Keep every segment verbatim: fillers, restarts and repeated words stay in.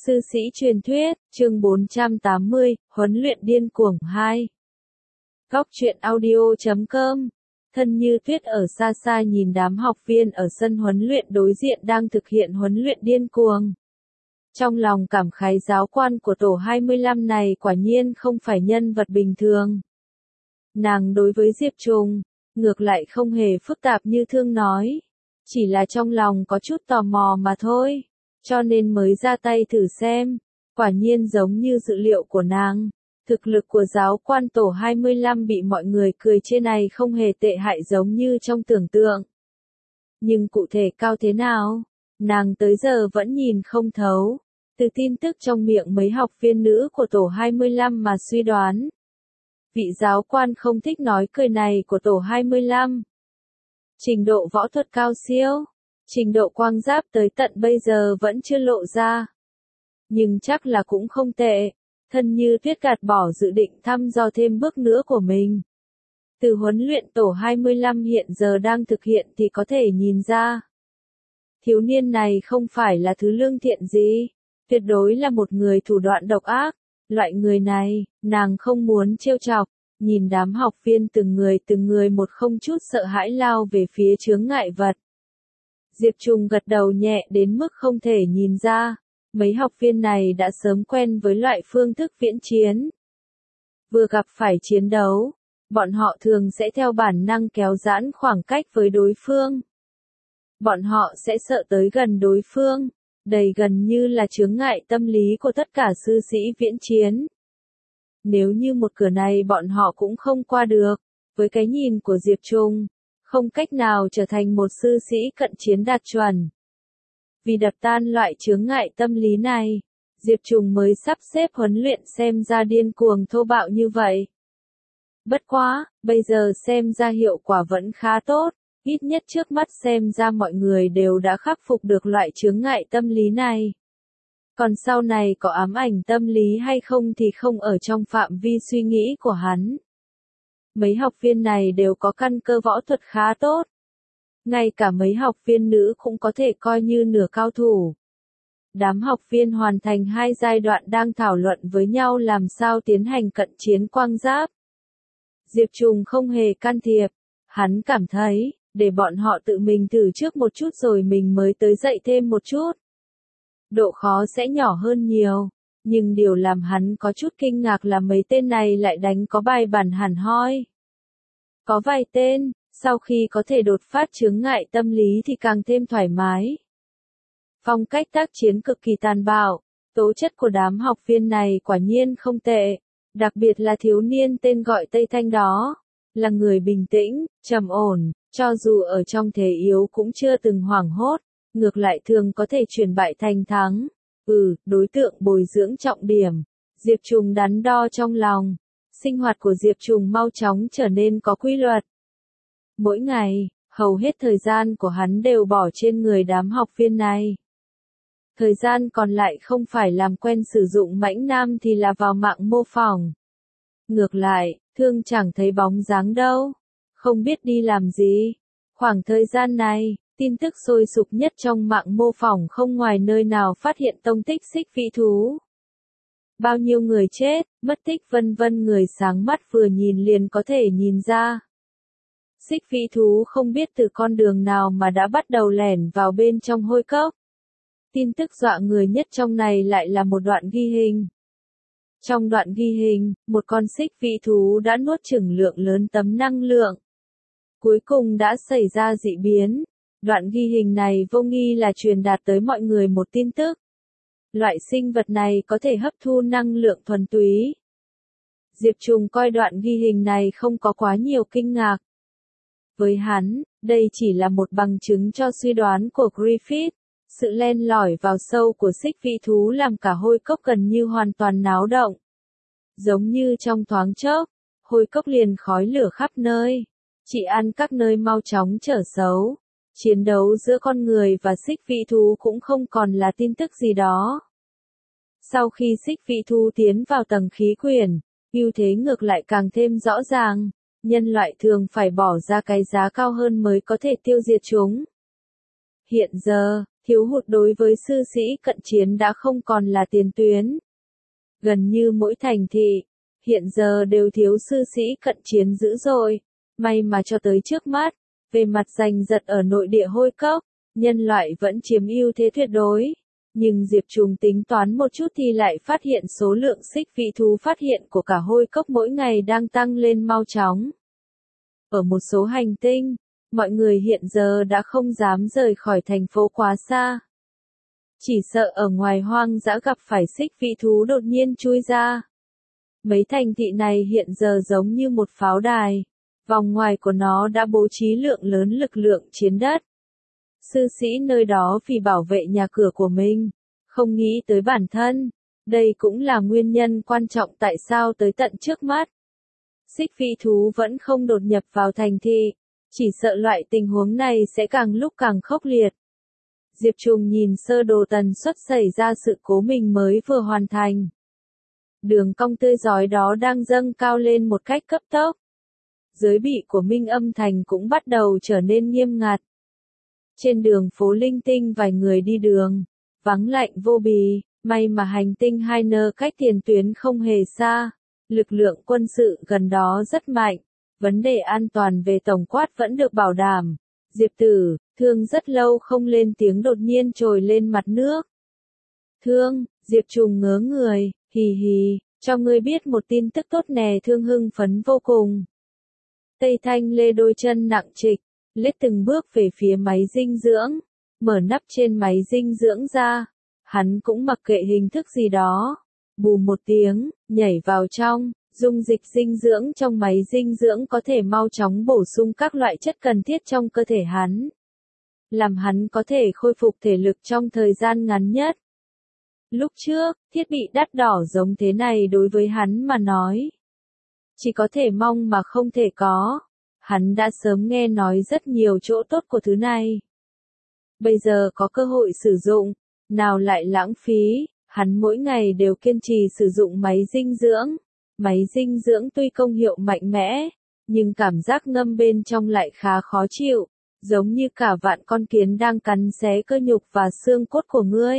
Sư sĩ truyền thuyết, chương bốn trăm tám mươi, huấn luyện điên cuồng hai. Góc truyện audio chấm com. Thân Như Tuyết ở xa xa nhìn đám học viên ở sân huấn luyện đối diện đang thực hiện huấn luyện điên cuồng. Trong lòng cảm khái giáo quan của tổ hai mươi lăm này quả nhiên không phải nhân vật bình thường. Nàng đối với Diệp Trùng, ngược lại không hề phức tạp như Thương nói. Chỉ là trong lòng có chút tò mò mà thôi. Cho nên mới ra tay thử xem, quả nhiên giống như dự liệu của nàng, thực lực của giáo quan tổ hai mươi lăm bị mọi người cười chê này không hề tệ hại giống như trong tưởng tượng. Nhưng cụ thể cao thế nào, nàng tới giờ vẫn nhìn không thấu, từ tin tức trong miệng mấy học viên nữ của tổ hai mươi lăm mà suy đoán. Vị giáo quan không thích nói cười này của tổ hai mươi lăm. Trình độ võ thuật cao siêu. Trình độ quang giáp tới tận bây giờ vẫn chưa lộ ra. Nhưng chắc là cũng không tệ. Thân Như Tuyết gạt bỏ dự định thăm dò thêm bước nữa của mình. Từ huấn luyện tổ hai mươi lăm hiện giờ đang thực hiện thì có thể nhìn ra. Thiếu niên này không phải là thứ lương thiện gì. Tuyệt đối là một người thủ đoạn độc ác. Loại người này, nàng không muốn trêu chọc. Nhìn đám học viên từng người từng người một không chút sợ hãi lao về phía chướng ngại vật. Diệp Trùng gật đầu nhẹ đến mức không thể nhìn ra, mấy học viên này đã sớm quen với loại phương thức viễn chiến. Vừa gặp phải chiến đấu, bọn họ thường sẽ theo bản năng kéo giãn khoảng cách với đối phương. Bọn họ sẽ sợ tới gần đối phương, đầy gần như là chướng ngại tâm lý của tất cả sư sĩ viễn chiến. Nếu như một cửa này bọn họ cũng không qua được, với cái nhìn của Diệp Trùng, không cách nào trở thành một sư sĩ cận chiến đạt chuẩn. Vì đập tan loại chướng ngại tâm lý này, Diệp Trùng mới sắp xếp huấn luyện xem ra điên cuồng thô bạo như vậy. Bất quá, bây giờ xem ra hiệu quả vẫn khá tốt, ít nhất trước mắt xem ra mọi người đều đã khắc phục được loại chướng ngại tâm lý này. Còn sau này có ám ảnh tâm lý hay không thì không ở trong phạm vi suy nghĩ của hắn. Mấy học viên này đều có căn cơ võ thuật khá tốt. Ngay cả mấy học viên nữ cũng có thể coi như nửa cao thủ. Đám học viên hoàn thành hai giai đoạn đang thảo luận với nhau làm sao tiến hành cận chiến quang giáp. Diệp Trùng không hề can thiệp. Hắn cảm thấy, để bọn họ tự mình thử trước một chút rồi mình mới tới dạy thêm một chút. Độ khó sẽ nhỏ hơn nhiều. Nhưng điều làm hắn có chút kinh ngạc là mấy tên này lại đánh có bài bản hẳn hoi. Có vài tên, sau khi có thể đột phát chướng ngại tâm lý thì càng thêm thoải mái. Phong cách tác chiến cực kỳ tàn bạo, tố chất của đám học viên này quả nhiên không tệ, đặc biệt là thiếu niên tên gọi Tây Thanh đó, là người bình tĩnh, trầm ổn, cho dù ở trong thế yếu cũng chưa từng hoảng hốt, ngược lại thường có thể chuyển bại thành thắng. Ừ, đối tượng bồi dưỡng trọng điểm. Diệp Trùng đắn đo trong lòng. Sinh hoạt của Diệp Trùng mau chóng trở nên có quy luật. Mỗi ngày, hầu hết thời gian của hắn đều bỏ trên người đám học viên này. Thời gian còn lại không phải làm quen sử dụng mãnh nam thì là vào mạng mô phỏng. Ngược lại, Thương chẳng thấy bóng dáng đâu. Không biết đi làm gì. Khoảng thời gian này, tin tức sôi sục nhất trong mạng mô phỏng không ngoài nơi nào phát hiện tông tích xích vĩ thú. Bao nhiêu người chết, mất tích vân vân người sáng mắt vừa nhìn liền có thể nhìn ra. Xích vĩ thú không biết từ con đường nào mà đã bắt đầu lẻn vào bên trong hôi cốc. Tin tức dọa người nhất trong này lại là một đoạn ghi hình. Trong đoạn ghi hình, một con xích vĩ thú đã nuốt chửng lượng lớn tấm năng lượng. Cuối cùng đã xảy ra dị biến. Đoạn ghi hình này vô nghi là truyền đạt tới mọi người một tin tức. Loại sinh vật này có thể hấp thu năng lượng thuần túy. Diệp Trùng coi đoạn ghi hình này không có quá nhiều kinh ngạc. Với hắn, đây chỉ là một bằng chứng cho suy đoán của Griffith. Sự len lỏi vào sâu của xích vĩ thú làm cả hôi cốc gần như hoàn toàn náo động. Giống như trong thoáng chốc, hôi cốc liền khói lửa khắp nơi. Chỉ ăn các nơi mau chóng trở xấu. Chiến đấu giữa con người và xích vĩ thú cũng không còn là tin tức gì đó. Sau khi xích vĩ thú tiến vào tầng khí quyển, ưu thế ngược lại càng thêm rõ ràng, nhân loại thường phải bỏ ra cái giá cao hơn mới có thể tiêu diệt chúng. Hiện giờ, Thiếu hụt đối với sư sĩ cận chiến đã không còn là tiền tuyến. Gần như mỗi thành thị, hiện giờ đều thiếu sư sĩ cận chiến dữ dội. May mà cho tới trước mắt, về mặt giành giật ở nội địa Hôi Cốc, nhân loại vẫn chiếm ưu thế tuyệt đối. Nhưng Diệp Trùng tính toán một chút thì lại phát hiện số lượng xích vị thú phát hiện của cả Hôi Cốc mỗi ngày đang tăng lên mau chóng. Ở một số hành tinh, mọi người hiện giờ đã không dám rời khỏi thành phố quá xa. Chỉ sợ ở ngoài hoang dã gặp phải xích vị thú đột nhiên chui ra. Mấy thành thị này hiện giờ giống như một pháo đài. Vòng ngoài của nó đã bố trí lượng lớn lực lượng chiến đất. Sư sĩ nơi đó vì bảo vệ nhà cửa của mình, không nghĩ tới bản thân. Đây cũng là nguyên nhân quan trọng tại sao tới tận trước mắt. Xích vị thú vẫn không đột nhập vào thành thị, chỉ sợ loại tình huống này sẽ càng lúc càng khốc liệt. Diệp Trùng nhìn sơ đồ tần suất xảy ra sự cố mình mới vừa hoàn thành. Đường cong tươi rói đó đang dâng cao lên một cách cấp tốc. Giới bị của Minh Âm Thành cũng bắt đầu trở nên nghiêm ngặt. Trên đường phố linh tinh vài người đi đường, vắng lạnh vô bì, may mà hành tinh hai nơ cách tiền tuyến không hề xa. Lực lượng quân sự gần đó rất mạnh, vấn đề an toàn về tổng quát vẫn được bảo đảm. Diệp Tử, Thương rất lâu không lên tiếng đột nhiên trồi lên mặt nước. Thương, Diệp Trùng ngớ người, hì hì, cho ngươi biết một tin tức tốt nè. Thương hưng phấn vô cùng. Tây Thanh lê đôi chân nặng trịch, lết từng bước về phía máy dinh dưỡng, mở nắp trên máy dinh dưỡng ra. Hắn cũng mặc kệ hình thức gì đó. Bù một tiếng, nhảy vào trong, dung dịch dinh dưỡng trong máy dinh dưỡng có thể mau chóng bổ sung các loại chất cần thiết trong cơ thể hắn. Làm hắn có thể khôi phục thể lực trong thời gian ngắn nhất. Lúc trước, thiết bị đắt đỏ giống thế này đối với hắn mà nói, chỉ có thể mong mà không thể có. Hắn đã sớm nghe nói rất nhiều chỗ tốt của thứ này. Bây giờ có cơ hội sử dụng, nào lại lãng phí. Hắn mỗi ngày đều kiên trì sử dụng máy dinh dưỡng. Máy dinh dưỡng tuy công hiệu mạnh mẽ, nhưng cảm giác ngâm bên trong lại khá khó chịu, giống như cả vạn con kiến đang cắn xé cơ nhục và xương cốt của ngươi.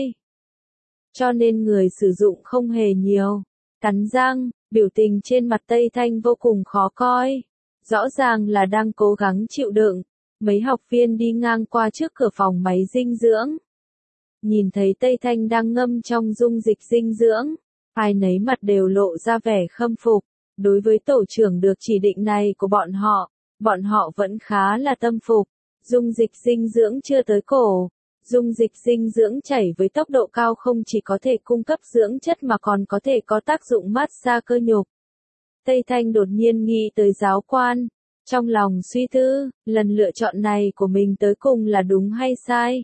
Cho nên người sử dụng không hề nhiều. Cắn răng, biểu tình trên mặt Tây Thanh vô cùng khó coi. Rõ ràng là đang cố gắng chịu đựng. Mấy học viên đi ngang qua trước cửa phòng máy dinh dưỡng. Nhìn thấy Tây Thanh đang ngâm trong dung dịch dinh dưỡng, ai nấy mặt đều lộ ra vẻ khâm phục. Đối với tổ trưởng được chỉ định này của bọn họ, bọn họ vẫn khá là tâm phục. Dung dịch dinh dưỡng chưa tới cổ. Dung dịch dinh dưỡng chảy với tốc độ cao không chỉ có thể cung cấp dưỡng chất mà còn có thể có tác dụng mát xa cơ nhục. Tây Thanh đột nhiên nghĩ tới giáo quan. Trong lòng suy tư, lần lựa chọn này của mình tới cùng là đúng hay sai?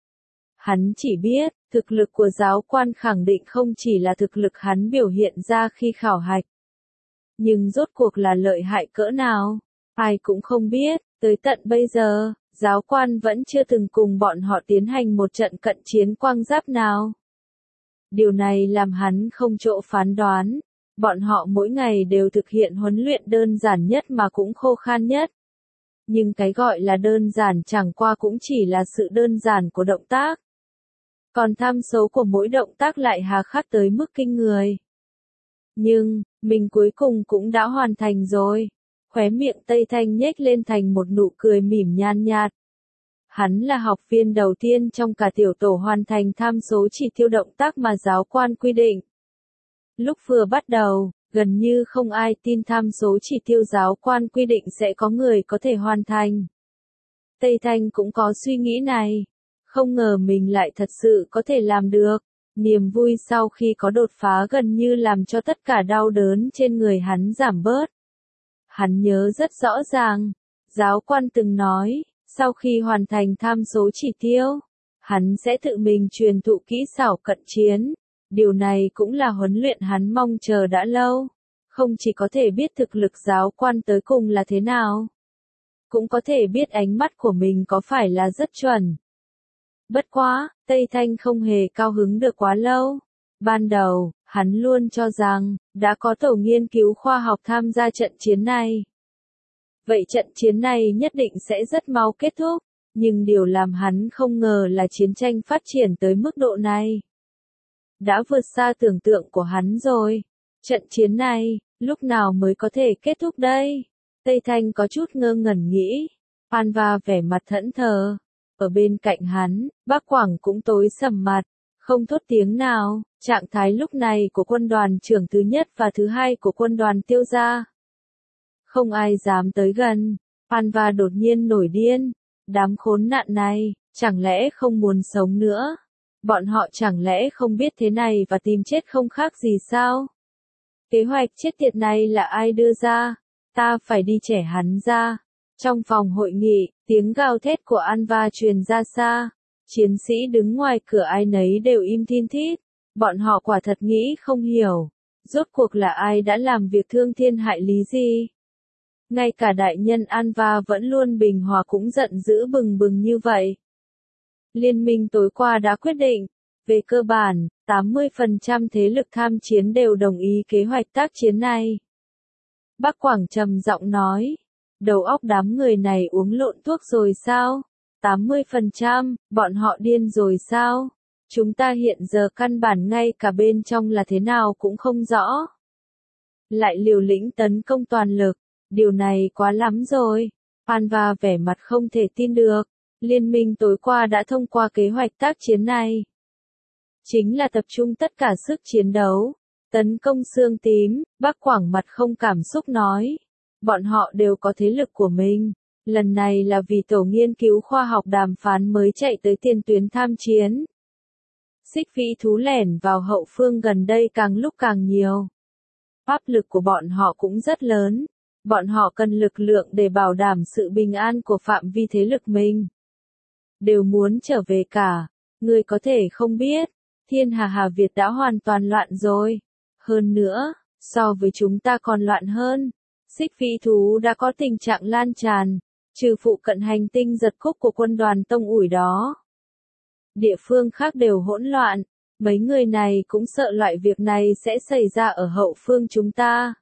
Hắn chỉ biết, thực lực của giáo quan khẳng định không chỉ là thực lực hắn biểu hiện ra khi khảo hạch. Nhưng rốt cuộc là lợi hại cỡ nào? Ai cũng không biết, tới tận bây giờ, giáo quan vẫn chưa từng cùng bọn họ tiến hành một trận cận chiến quang giáp nào. Điều này làm hắn không chỗ phán đoán. Bọn họ mỗi ngày đều thực hiện huấn luyện đơn giản nhất mà cũng khô khan nhất. Nhưng cái gọi là đơn giản chẳng qua cũng chỉ là sự đơn giản của động tác. Còn tham số của mỗi động tác lại hà khắc tới mức kinh người. Nhưng, mình cuối cùng cũng đã hoàn thành rồi. Khóe miệng Tây Thanh nhếch lên thành một nụ cười mỉm nhàn nhạt. Hắn là học viên đầu tiên trong cả tiểu tổ hoàn thành tham số chỉ tiêu động tác mà giáo quan quy định. Lúc vừa bắt đầu, gần như không ai tin tham số chỉ tiêu giáo quan quy định sẽ có người có thể hoàn thành. Tây Thanh cũng có suy nghĩ này. Không ngờ mình lại thật sự có thể làm được. Niềm vui sau khi có đột phá gần như làm cho tất cả đau đớn trên người hắn giảm bớt. Hắn nhớ rất rõ ràng. Giáo quan từng nói, sau khi hoàn thành tham số chỉ tiêu, hắn sẽ tự mình truyền thụ kỹ xảo cận chiến. Điều này cũng là huấn luyện hắn mong chờ đã lâu. Không chỉ có thể biết thực lực giáo quan tới cùng là thế nào, cũng có thể biết ánh mắt của mình có phải là rất chuẩn. Bất quá, Tây Thanh không hề cao hứng được quá lâu. Ban đầu, hắn luôn cho rằng, đã có tổ nghiên cứu khoa học tham gia trận chiến này. Vậy trận chiến này nhất định sẽ rất mau kết thúc. Nhưng điều làm hắn không ngờ là chiến tranh phát triển tới mức độ này. Đã vượt xa tưởng tượng của hắn rồi. Trận chiến này, lúc nào mới có thể kết thúc đây? Tây Thanh có chút ngơ ngẩn nghĩ. Anva vẻ mặt thẫn thờ. Ở bên cạnh hắn, Bác Quảng cũng tối sầm mặt, không thốt tiếng nào. Trạng thái lúc này của quân đoàn trưởng thứ nhất và thứ hai của quân đoàn Tiêu gia. Không ai dám tới gần. Anva đột nhiên nổi điên. Đám khốn nạn này, chẳng lẽ không muốn sống nữa? Bọn họ chẳng lẽ không biết thế này và tìm chết không khác gì sao? Kế hoạch chết tiệt này là ai đưa ra? Ta phải đi trẻ hắn ra. Trong phòng hội nghị, tiếng gào thét của Anva truyền ra xa. Chiến sĩ đứng ngoài cửa ai nấy đều im thin thít. Bọn họ quả thật nghĩ không hiểu. Rốt cuộc là ai đã làm việc thương thiên hại lý gì? Ngay cả đại nhân Anva vẫn luôn bình hòa cũng giận dữ bừng bừng như vậy. Liên minh tối qua đã quyết định, về cơ bản, tám mươi phần trăm thế lực tham chiến đều đồng ý kế hoạch tác chiến này. Bác Quảng trầm giọng nói, đầu óc đám người này uống lộn thuốc rồi sao? tám mươi phần trăm, bọn họ điên rồi sao? Chúng ta hiện giờ căn bản ngay cả bên trong là thế nào cũng không rõ. Lại liều lĩnh tấn công toàn lực, điều này quá lắm rồi. Anva vẻ mặt không thể tin được. Liên minh tối qua đã thông qua kế hoạch tác chiến này. Chính là tập trung tất cả sức chiến đấu. Tấn công xương tím, Bác Quảng mặt không cảm xúc nói. Bọn họ đều có thế lực của mình. Lần này là vì tổ nghiên cứu khoa học đàm phán mới chạy tới tiền tuyến tham chiến. Xích vĩ thú lẻn vào hậu phương gần đây càng lúc càng nhiều. Áp lực của bọn họ cũng rất lớn. Bọn họ cần lực lượng để bảo đảm sự bình an của phạm vi thế lực mình. Đều muốn trở về cả. Người có thể không biết, Thiên Hà Hà Việt đã hoàn toàn loạn rồi. Hơn nữa, so với chúng ta còn loạn hơn. Xích vĩ thú đã có tình trạng lan tràn, trừ phụ cận hành tinh giật khúc của quân đoàn Tông ủi đó. Địa phương khác đều hỗn loạn, mấy người này cũng sợ loại việc này sẽ xảy ra ở hậu phương chúng ta.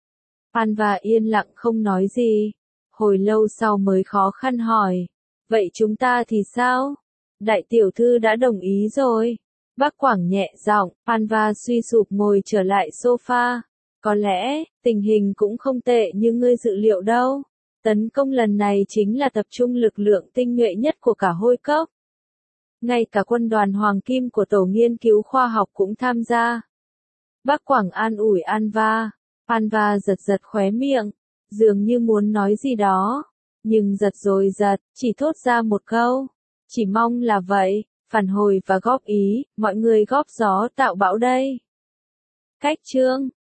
Anva yên lặng không nói gì, hồi lâu sau mới khó khăn hỏi, vậy chúng ta thì sao? Đại tiểu thư đã đồng ý rồi. Bác Quảng nhẹ giọng, Anva suy sụp ngồi trở lại sofa. Có lẽ, tình hình cũng không tệ như ngươi dự liệu đâu. Tấn công lần này chính là tập trung lực lượng tinh nhuệ nhất của cả Hôi Cốc. Ngay cả quân đoàn Hoàng Kim của Tổ nghiên cứu khoa học cũng tham gia. Bác Quảng an ủi Anva. Anva giật giật khóe miệng, dường như muốn nói gì đó. Nhưng giật rồi giật, chỉ thốt ra một câu. Chỉ mong là vậy, phản hồi và góp ý, mọi người góp gió tạo bão đây. Cách chương